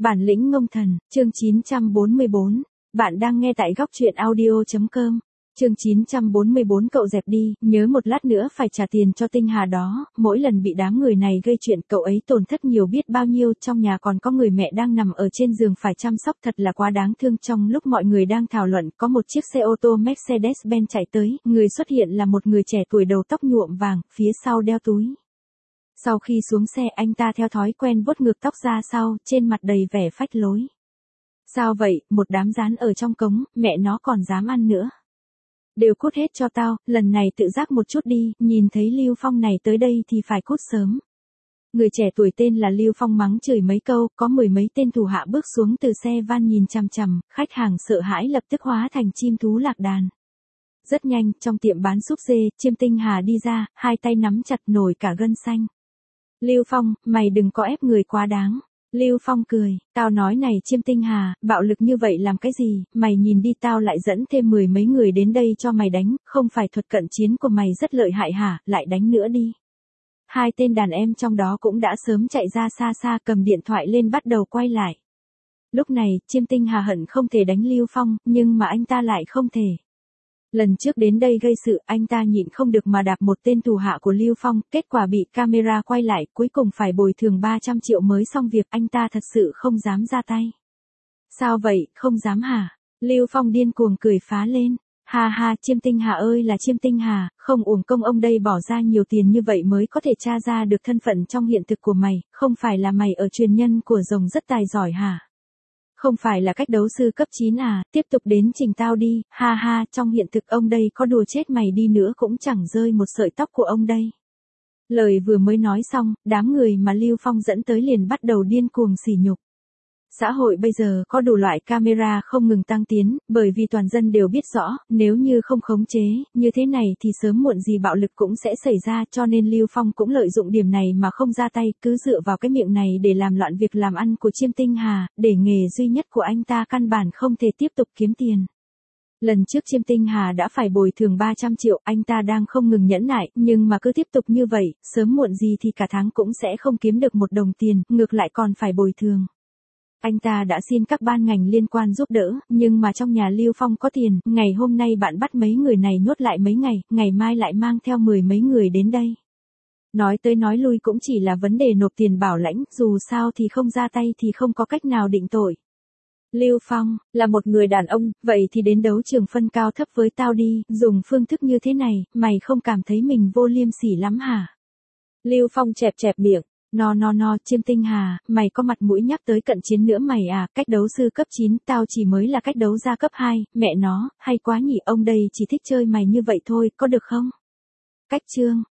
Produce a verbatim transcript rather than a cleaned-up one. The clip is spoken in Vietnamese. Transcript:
Bản lĩnh ngông thần, chương chín trăm bốn mươi bốn. Bạn đang nghe tại góc truyện audio chấm com. Chương chín trăm bốn mươi bốn cậu dẹp đi, nhớ một lát nữa phải trả tiền cho Tinh Hà đó, mỗi lần bị đám người này gây chuyện cậu ấy tổn thất nhiều biết bao nhiêu, trong nhà còn có người mẹ đang nằm ở trên giường phải chăm sóc thật là quá đáng thương. Trong lúc mọi người đang thảo luận, có một chiếc xe ô tô Mercedes-Benz chạy tới, người xuất hiện là một người trẻ tuổi đầu tóc nhuộm vàng, phía sau đeo túi. Sau khi xuống xe anh ta theo thói quen vuốt ngược tóc ra sau, trên mặt đầy vẻ phách lối. Sao vậy, một đám rán ở trong cống, mẹ nó còn dám ăn nữa. Đều cút hết cho tao, lần này tự giác một chút đi, nhìn thấy Lưu Phong này tới đây thì phải cút sớm. Người trẻ tuổi tên là Lưu Phong mắng chửi mấy câu, có mười mấy tên thủ hạ bước xuống từ xe van nhìn chằm chằm, khách hàng sợ hãi lập tức hóa thành chim thú lạc đàn. Rất nhanh, trong tiệm bán súp dê, Chiêm Tinh Hà đi ra, hai tay nắm chặt nổi cả gân xanh. Lưu Phong, mày đừng có ép người quá đáng. Lưu Phong cười, tao nói này Chiêm Tinh Hà, bạo lực như vậy làm cái gì, mày nhìn đi tao lại dẫn thêm mười mấy người đến đây cho mày đánh, không phải thuật cận chiến của mày rất lợi hại hả, lại đánh nữa đi. Hai tên đàn em trong đó cũng đã sớm chạy ra xa xa cầm điện thoại lên bắt đầu quay lại. Lúc này, Chiêm Tinh Hà hận không thể đánh Lưu Phong, nhưng mà anh ta lại không thể. Lần trước đến đây gây sự, anh ta nhịn không được mà đạp một tên thủ hạ của Lưu Phong, kết quả bị camera quay lại, cuối cùng phải bồi thường ba trăm triệu mới xong việc, anh ta thật sự không dám ra tay. Sao vậy, không dám hả? Lưu Phong điên cuồng cười phá lên. Ha ha, Chiêm Tinh Hà ơi là Chiêm Tinh Hà, không uổng công ông đây bỏ ra nhiều tiền như vậy mới có thể tra ra được thân phận trong hiện thực của mày, không phải là mày ở truyền nhân của rồng rất tài giỏi hả? Không phải là cách đấu sư cấp chín à, tiếp tục đến trình tao đi, ha ha, trong hiện thực ông đây có đùa chết mày đi nữa cũng chẳng rơi một sợi tóc của ông đây. Lời vừa mới nói xong, đám người mà Lưu Phong dẫn tới liền bắt đầu điên cuồng sỉ nhục. Xã hội bây giờ có đủ loại camera không ngừng tăng tiến, bởi vì toàn dân đều biết rõ, nếu như không khống chế, như thế này thì sớm muộn gì bạo lực cũng sẽ xảy ra, cho nên Lưu Phong cũng lợi dụng điểm này mà không ra tay, cứ dựa vào cái miệng này để làm loạn việc làm ăn của Chiêm Tinh Hà, để nghề duy nhất của anh ta căn bản không thể tiếp tục kiếm tiền. Lần trước Chiêm Tinh Hà đã phải bồi thường ba trăm triệu, anh ta đang không ngừng nhẫn nại, nhưng mà cứ tiếp tục như vậy, sớm muộn gì thì cả tháng cũng sẽ không kiếm được một đồng tiền, ngược lại còn phải bồi thường. Anh ta đã xin các ban ngành liên quan giúp đỡ, nhưng mà trong nhà Lưu Phong có tiền, ngày hôm nay bạn bắt mấy người này nhốt lại mấy ngày, ngày mai lại mang theo mười mấy người đến đây. Nói tới nói lui cũng chỉ là vấn đề nộp tiền bảo lãnh, dù sao thì không ra tay thì không có cách nào định tội. Lưu Phong, là một người đàn ông, vậy thì đến đấu trường phân cao thấp với tao đi, dùng phương thức như thế này, mày không cảm thấy mình vô liêm sỉ lắm hả? Lưu Phong chẹp chẹp miệng. No no no, Chiêm Tinh Hà, mày có mặt mũi nhắc tới cận chiến nữa mày à, cách đấu sư cấp chín, tao chỉ mới là cách đấu gia cấp hai, mẹ nó, hay quá nhỉ, ông đây chỉ thích chơi mày như vậy thôi, có được không? Cách chương,